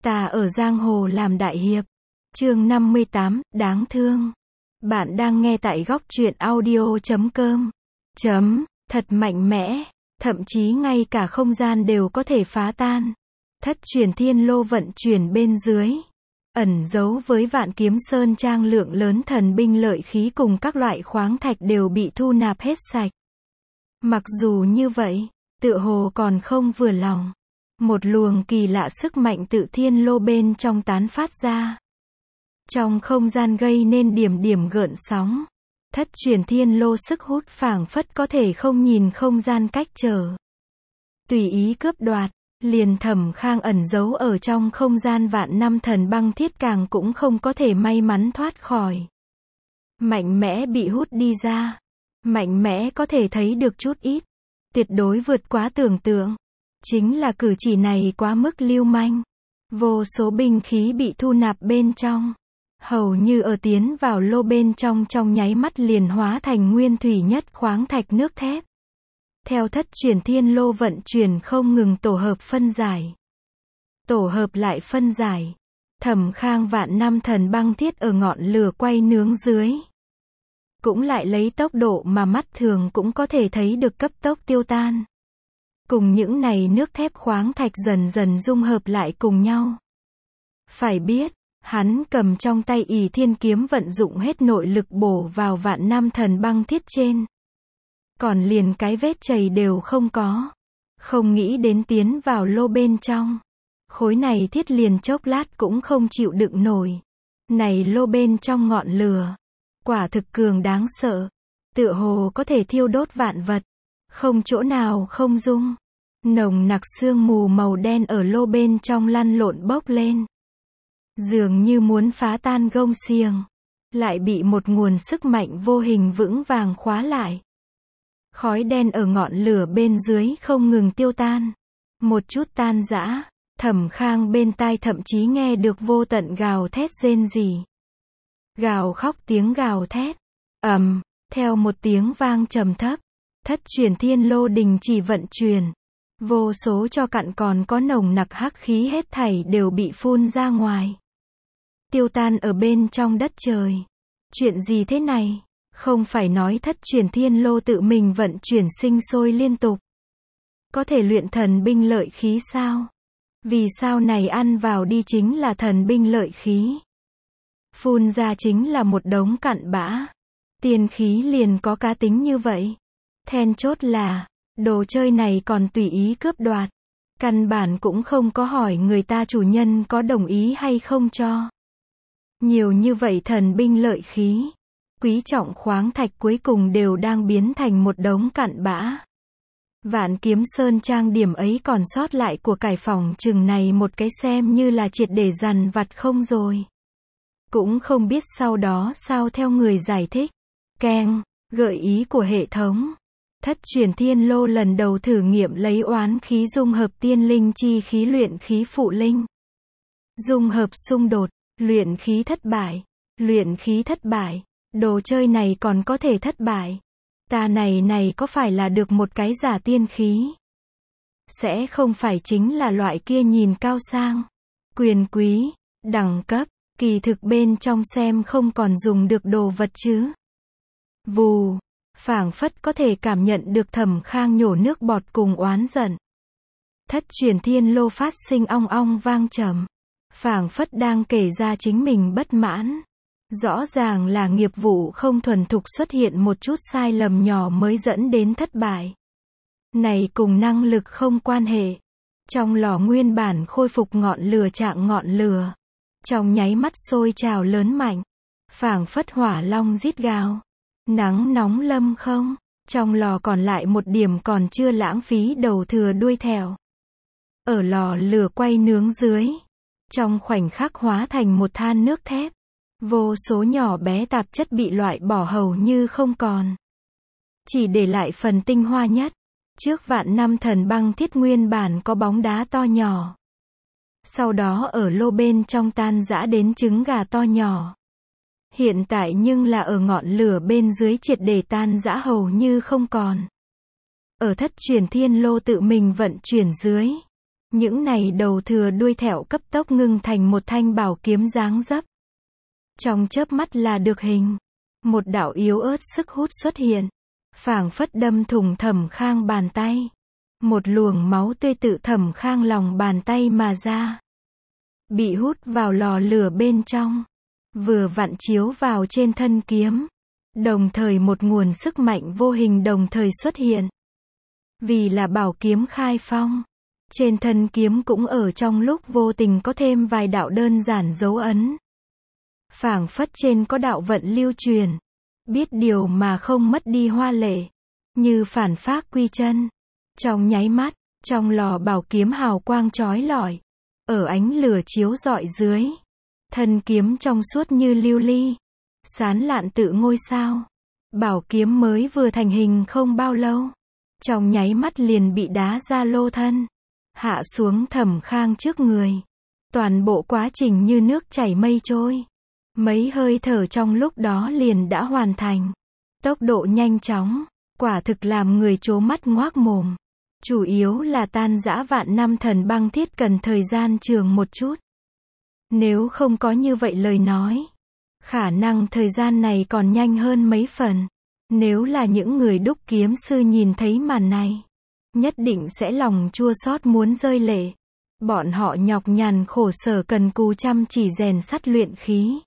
Ta ở giang hồ làm đại hiệp. Chương 58, đáng thương. Bạn đang nghe tại góc truyện audio.com. Thật mạnh mẽ, thậm chí ngay cả không gian đều có thể phá tan. Thất truyền thiên lô vận chuyển bên dưới, ẩn giấu với Vạn Kiếm Sơn Trang lượng lớn thần binh lợi khí cùng các loại khoáng thạch đều bị thu nạp hết sạch. Mặc dù như vậy, tựa hồ còn không vừa lòng. Một luồng kỳ lạ sức mạnh tự thiên lô bên trong tán phát ra. Trong không gian gây nên điểm điểm gợn sóng. Thất truyền thiên lô sức hút phảng phất có thể không nhìn không gian cách trở. Tùy ý cướp đoạt, liền Thẩm Khang ẩn giấu ở trong không gian vạn năm thần băng thiết càng cũng không có thể may mắn thoát khỏi. Mạnh mẽ bị hút đi ra. Mạnh mẽ có thể thấy được chút ít. Tuyệt đối vượt quá tưởng tượng. Chính là cử chỉ này quá mức lưu manh. Vô số binh khí bị thu nạp bên trong. Hầu như ở tiến vào lô bên trong nháy mắt liền hóa thành nguyên thủy nhất khoáng thạch nước thép. Theo thất truyền thiên lô vận chuyển không ngừng tổ hợp phân giải. Tổ hợp lại phân giải. Thẩm Khang vạn năm thần băng thiết ở ngọn lửa quay nướng dưới. Cũng lại lấy tốc độ mà mắt thường cũng có thể thấy được cấp tốc tiêu tan. Cùng những này nước thép khoáng thạch dần dần dung hợp lại cùng nhau. Phải biết, hắn cầm trong tay Ỷ Thiên kiếm vận dụng hết nội lực bổ vào vạn năm thần băng thiết trên. Còn liền cái vết chày đều không có. Không nghĩ đến tiến vào lô bên trong. Khối này thiết liền chốc lát cũng không chịu đựng nổi. Này lô bên trong ngọn lửa. Quả thực cường đáng sợ. Tựa hồ có thể thiêu đốt vạn vật. Không chỗ nào không dung. Nồng nặc sương mù màu đen ở lô bên trong lăn lộn bốc lên. Dường như muốn phá tan gông xiềng. Lại bị một nguồn sức mạnh vô hình vững vàng khóa lại. Khói đen ở ngọn lửa bên dưới không ngừng tiêu tan. Một chút tan rã. Thẩm Khang bên tai thậm chí nghe được vô tận gào thét rên rỉ. Gào khóc tiếng gào thét. Theo một tiếng vang trầm thấp. Thất truyền thiên lô đình chỉ vận chuyển. Vô số cho cặn còn có nồng nặc hắc khí hết thảy đều bị phun ra ngoài. Tiêu tan ở bên trong đất trời. Chuyện gì thế này? Không phải nói thất truyền thiên lô tự mình vận chuyển sinh sôi liên tục. Có thể luyện thần binh lợi khí sao? Vì sao này ăn vào đi chính là thần binh lợi khí? Phun ra chính là một đống cặn bã. Tiên khí liền có cá tính như vậy. Then chốt là, đồ chơi này còn tùy ý cướp đoạt. Căn bản cũng không có hỏi người ta chủ nhân có đồng ý hay không cho. Nhiều như vậy thần binh lợi khí. Quý trọng khoáng thạch cuối cùng đều đang biến thành một đống cặn bã. Vạn Kiếm Sơn Trang điểm ấy còn sót lại của cải phòng chừng này một cái xem như là triệt để dằn vặt không rồi. Cũng không biết sau đó sao theo người giải thích. Keng, gợi ý của hệ thống. Thất truyền thiên lô lần đầu thử nghiệm lấy oán khí dung hợp tiên linh chi khí luyện khí phụ linh. Dung hợp xung đột, luyện khí thất bại. Luyện khí thất bại. Đồ chơi này còn có thể thất bại. Ta này có phải là được một cái giả tiên khí? Sẽ không phải chính là loại kia nhìn cao sang, quyền quý, đẳng cấp, kỳ thực bên trong xem không còn dùng được đồ vật chứ. Vù, phảng phất có thể cảm nhận được Thẩm Khang nhổ nước bọt cùng oán giận. Thất truyền thiên lô phát sinh ong ong vang trầm. Phảng phất đang kể ra chính mình bất mãn. Rõ ràng là nghiệp vụ không thuần thục xuất hiện một chút sai lầm nhỏ mới dẫn đến thất bại. Này cùng năng lực không quan hệ. Trong lò nguyên bản khôi phục ngọn lửa trạng ngọn lửa. Trong nháy mắt sôi trào lớn mạnh. Phảng phất hỏa long rít gào. Nắng nóng lâm không. Trong lò còn lại một điểm còn chưa lãng phí đầu thừa đuôi thèo. Ở lò lửa quay nướng dưới. Trong khoảnh khắc hóa thành một than nước thép. Vô số nhỏ bé tạp chất bị loại bỏ hầu như không còn. Chỉ để lại phần tinh hoa nhất. Trước vạn năm thần băng thiết nguyên bản có bóng đá to nhỏ. Sau đó ở lô bên trong tan rã đến trứng gà to nhỏ. Hiện tại nhưng là ở ngọn lửa bên dưới triệt để tan rã hầu như không còn. Ở thất truyền thiên lô tự mình vận chuyển dưới. Những này đầu thừa đuôi thẹo cấp tốc ngưng thành một thanh bảo kiếm dáng dấp. Trong chớp mắt là được hình. Một đạo yếu ớt sức hút xuất hiện. Phảng phất đâm thủng Thẩm Khang bàn tay. Một luồng máu tươi tự Thẩm Khang lòng bàn tay mà ra. Bị hút vào lò lửa bên trong. Vừa vặn chiếu vào trên thân kiếm. Đồng thời một nguồn sức mạnh vô hình đồng thời xuất hiện. Vì là bảo kiếm khai phong. Trên thân kiếm cũng ở trong lúc vô tình có thêm vài đạo đơn giản dấu ấn. Phảng phất trên có đạo vận lưu truyền. Biết điều mà không mất đi hoa lệ. Như phản phác quy chân. Trong nháy mắt, trong lò bảo kiếm hào quang chói lọi. Ở ánh lửa chiếu rọi dưới. Thân kiếm trong suốt như lưu ly. Sán lạn tự ngôi sao. Bảo kiếm mới vừa thành hình không bao lâu. Trong nháy mắt liền bị đá ra lô thân. Hạ xuống Thẩm Khang trước người. Toàn bộ quá trình như nước chảy mây trôi. Mấy hơi thở trong lúc đó liền đã hoàn thành. Tốc độ nhanh chóng. Quả thực làm người trố mắt ngoác mồm. Chủ yếu là tan rã vạn năm thần băng thiết cần thời gian trường một chút. Nếu không có như vậy lời nói. Khả năng thời gian này còn nhanh hơn mấy phần. Nếu là những người đúc kiếm sư nhìn thấy màn này. Nhất định sẽ lòng chua xót muốn rơi lệ. Bọn họ nhọc nhằn khổ sở cần cù chăm chỉ rèn sắt luyện khí.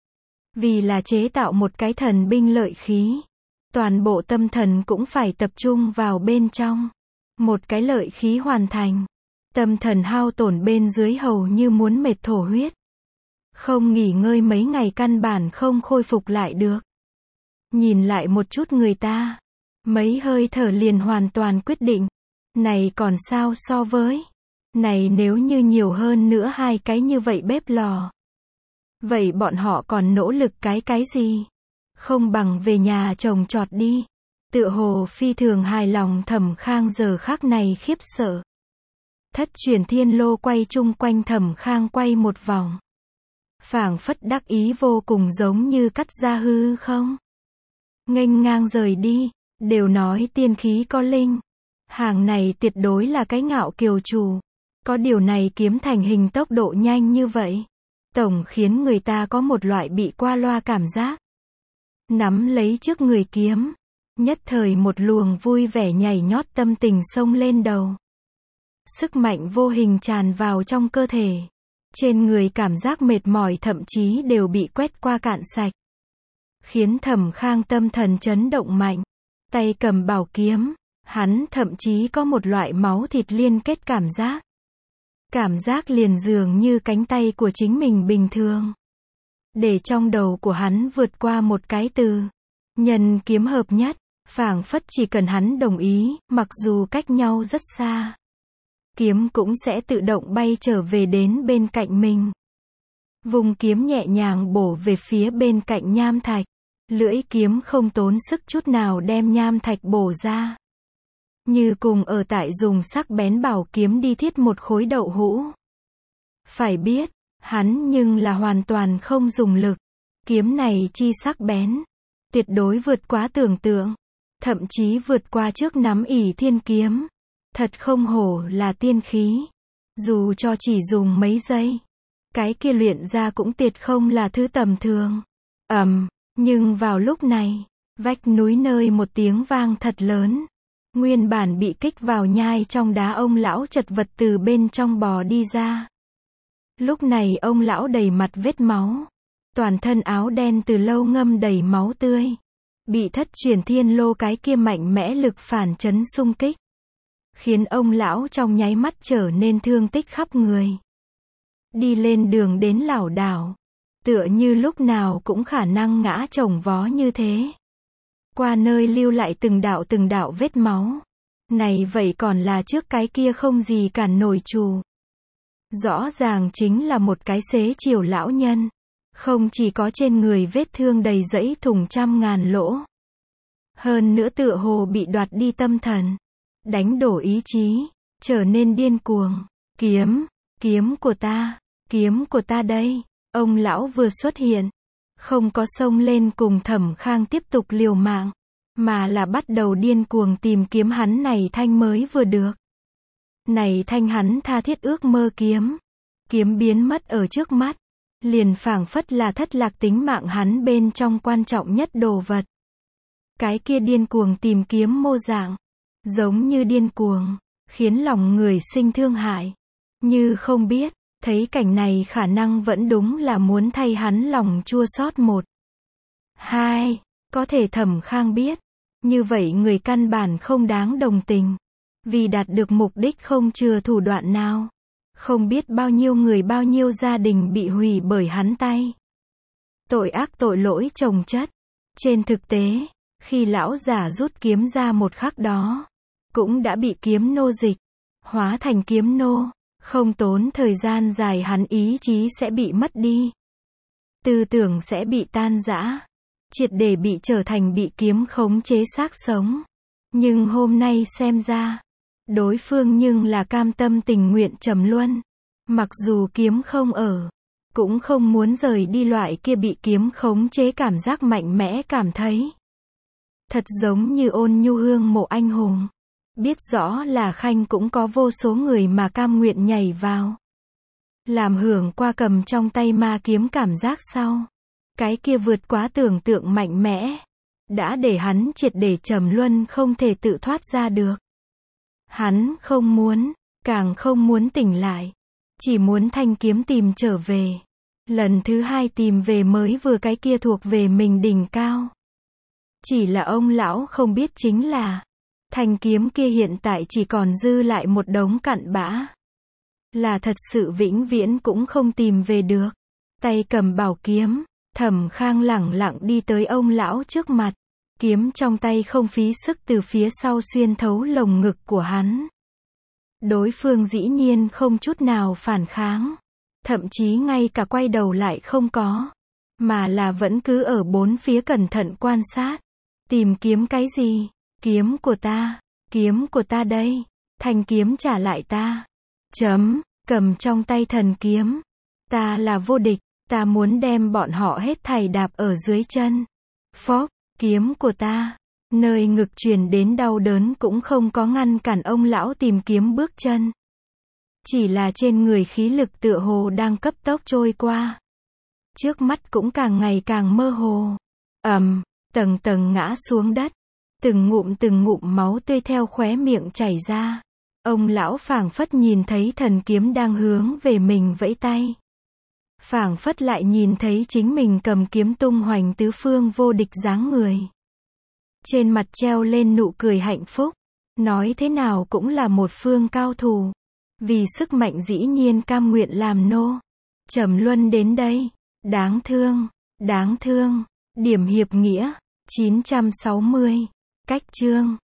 Vì là chế tạo một cái thần binh lợi khí. Toàn bộ tâm thần cũng phải tập trung vào bên trong. Một cái lợi khí hoàn thành. Tâm thần hao tổn bên dưới hầu như muốn mệt thổ huyết. Không nghỉ ngơi mấy ngày căn bản không khôi phục lại được. Nhìn lại một chút người ta. Mấy hơi thở liền hoàn toàn quyết định. Này còn sao so với. Này nếu như nhiều hơn nữa hai cái như vậy bếp lò. Vậy bọn họ còn nỗ lực cái gì? Không bằng về nhà trồng trọt đi. Tựa hồ phi thường hài lòng Thẩm Khang giờ khắc này khiếp sợ. Thất truyền thiên lô quay chung quanh Thẩm Khang quay một vòng. Phảng phất đắc ý vô cùng giống như cắt ra hư không. Nghênh ngang rời đi, đều nói tiên khí có linh. Hàng này tuyệt đối là cái ngạo kiều chủ. Có điều này kiếm thành hình tốc độ nhanh như vậy. Tổng khiến người ta có một loại bị qua loa cảm giác. Nắm lấy trước người kiếm. Nhất thời một luồng vui vẻ nhảy nhót tâm tình xông lên đầu. Sức mạnh vô hình tràn vào trong cơ thể. Trên người cảm giác mệt mỏi thậm chí đều bị quét qua cạn sạch. Khiến Thẩm Khang tâm thần chấn động mạnh. Tay cầm bảo kiếm. Hắn thậm chí có một loại máu thịt liên kết cảm giác. Cảm giác liền dường như cánh tay của chính mình bình thường. Để trong đầu của hắn vượt qua một cái từ. Nhân kiếm hợp nhất. Phảng phất chỉ cần hắn đồng ý, mặc dù cách nhau rất xa. Kiếm cũng sẽ tự động bay trở về đến bên cạnh mình. Vùng kiếm nhẹ nhàng bổ về phía bên cạnh nham thạch. Lưỡi kiếm không tốn sức chút nào đem nham thạch bổ ra. Như cùng ở tại dùng sắc bén bảo kiếm đi thiết một khối đậu hũ. Phải biết, hắn nhưng là hoàn toàn không dùng lực. Kiếm này chi sắc bén. Tuyệt đối vượt quá tưởng tượng. Thậm chí vượt qua trước nắm ỷ thiên kiếm. Thật không hổ là tiên khí. Dù cho chỉ dùng mấy giây. Cái kia luyện ra cũng tuyệt không là thứ tầm thường. Nhưng vào lúc này, vách núi nơi một tiếng vang thật lớn. Nguyên bản bị kích vào nhai trong đá ông lão chật vật từ bên trong bò đi ra. Lúc này ông lão đầy mặt vết máu. Toàn thân áo đen từ lâu ngâm đầy máu tươi. Bị thất truyền thiên lô cái kia mạnh mẽ lực phản chấn xung kích. Khiến ông lão trong nháy mắt trở nên thương tích khắp người. Đi lên đường đến lảo đảo. Tựa như lúc nào cũng khả năng ngã chồng vó như thế. Qua nơi lưu lại từng đạo vết máu. Này vậy còn là trước cái kia không gì cản nổi trù. Rõ ràng chính là một cái xế chiều lão nhân. Không chỉ có trên người vết thương đầy rẫy thủng trăm ngàn lỗ. Hơn nữa tựa hồ bị đoạt đi tâm thần. Đánh đổ ý chí. Trở nên điên cuồng. Kiếm của ta đây. Ông lão vừa xuất hiện. Không có xông lên cùng Thẩm Khang tiếp tục liều mạng. Mà là bắt đầu điên cuồng tìm kiếm hắn này thanh mới vừa được. Này thanh hắn tha thiết ước mơ kiếm. Kiếm biến mất ở trước mắt. Liền phảng phất là thất lạc tính mạng hắn bên trong quan trọng nhất đồ vật. Cái kia điên cuồng tìm kiếm mô dạng. Giống như điên cuồng. Khiến lòng người sinh thương hại. Như không biết. Thấy cảnh này khả năng vẫn đúng là muốn thay hắn lòng chua xót một. Hai. Có thể Thẩm Khang biết. Như vậy người căn bản không đáng đồng tình. Vì đạt được mục đích không chừa thủ đoạn nào. Không biết bao nhiêu người bao nhiêu gia đình bị hủy bởi hắn tay. Tội ác tội lỗi chồng chất. Trên thực tế, khi lão giả rút kiếm ra một khắc đó, cũng đã bị kiếm nô dịch, hóa thành kiếm nô. Không tốn thời gian dài hắn ý chí sẽ bị mất đi. Tư tưởng sẽ bị tan rã. Triệt để bị trở thành bị kiếm khống chế xác sống. Nhưng hôm nay xem ra, đối phương nhưng là cam tâm tình nguyện trầm luân. Mặc dù kiếm không ở, cũng không muốn rời đi loại kia bị kiếm khống chế cảm giác mạnh mẽ cảm thấy. Thật giống như Ôn Nhu hương mộ anh hùng. Biết rõ là khanh cũng có vô số người mà cam nguyện nhảy vào. Làm hưởng qua cầm trong tay ma kiếm cảm giác sau. Cái kia vượt quá tưởng tượng mạnh mẽ. Đã để hắn triệt để trầm luân không thể tự thoát ra được. Hắn không muốn, càng không muốn tỉnh lại. Chỉ muốn thanh kiếm tìm trở về. Lần thứ hai tìm về mới vừa cái kia thuộc về mình đỉnh cao. Chỉ là ông lão không biết chính là thanh kiếm kia hiện tại chỉ còn dư lại một đống cặn bã. Là thật sự vĩnh viễn cũng không tìm về được. Tay cầm bảo kiếm, Thẩm Khang lẳng lặng đi tới ông lão trước mặt. Kiếm trong tay không phí sức từ phía sau xuyên thấu lồng ngực của hắn. Đối phương dĩ nhiên không chút nào phản kháng. Thậm chí ngay cả quay đầu lại không có. Mà là vẫn cứ ở bốn phía cẩn thận quan sát. Tìm kiếm cái gì? Kiếm của ta đây. Thanh kiếm trả lại ta. Cầm trong tay thần kiếm. Ta là vô địch, ta muốn đem bọn họ hết thảy đạp ở dưới chân. Phốc, kiếm của ta. Nơi ngực truyền đến đau đớn cũng không có ngăn cản ông lão tìm kiếm bước chân. Chỉ là trên người khí lực tựa hồ đang cấp tốc trôi qua. Trước mắt cũng càng ngày càng mơ hồ. Tầng tầng ngã xuống đất. Từng ngụm máu tươi theo khóe miệng chảy ra. Ông lão phảng phất nhìn thấy thần kiếm đang hướng về mình vẫy tay. Phảng phất lại nhìn thấy chính mình cầm kiếm tung hoành tứ phương vô địch dáng người. Trên mặt treo lên nụ cười hạnh phúc. Nói thế nào cũng là một phương cao thủ. Vì sức mạnh dĩ nhiên cam nguyện làm nô. Trầm luân đến đây. Đáng thương. Điểm hiệp nghĩa. 960. Cách chương.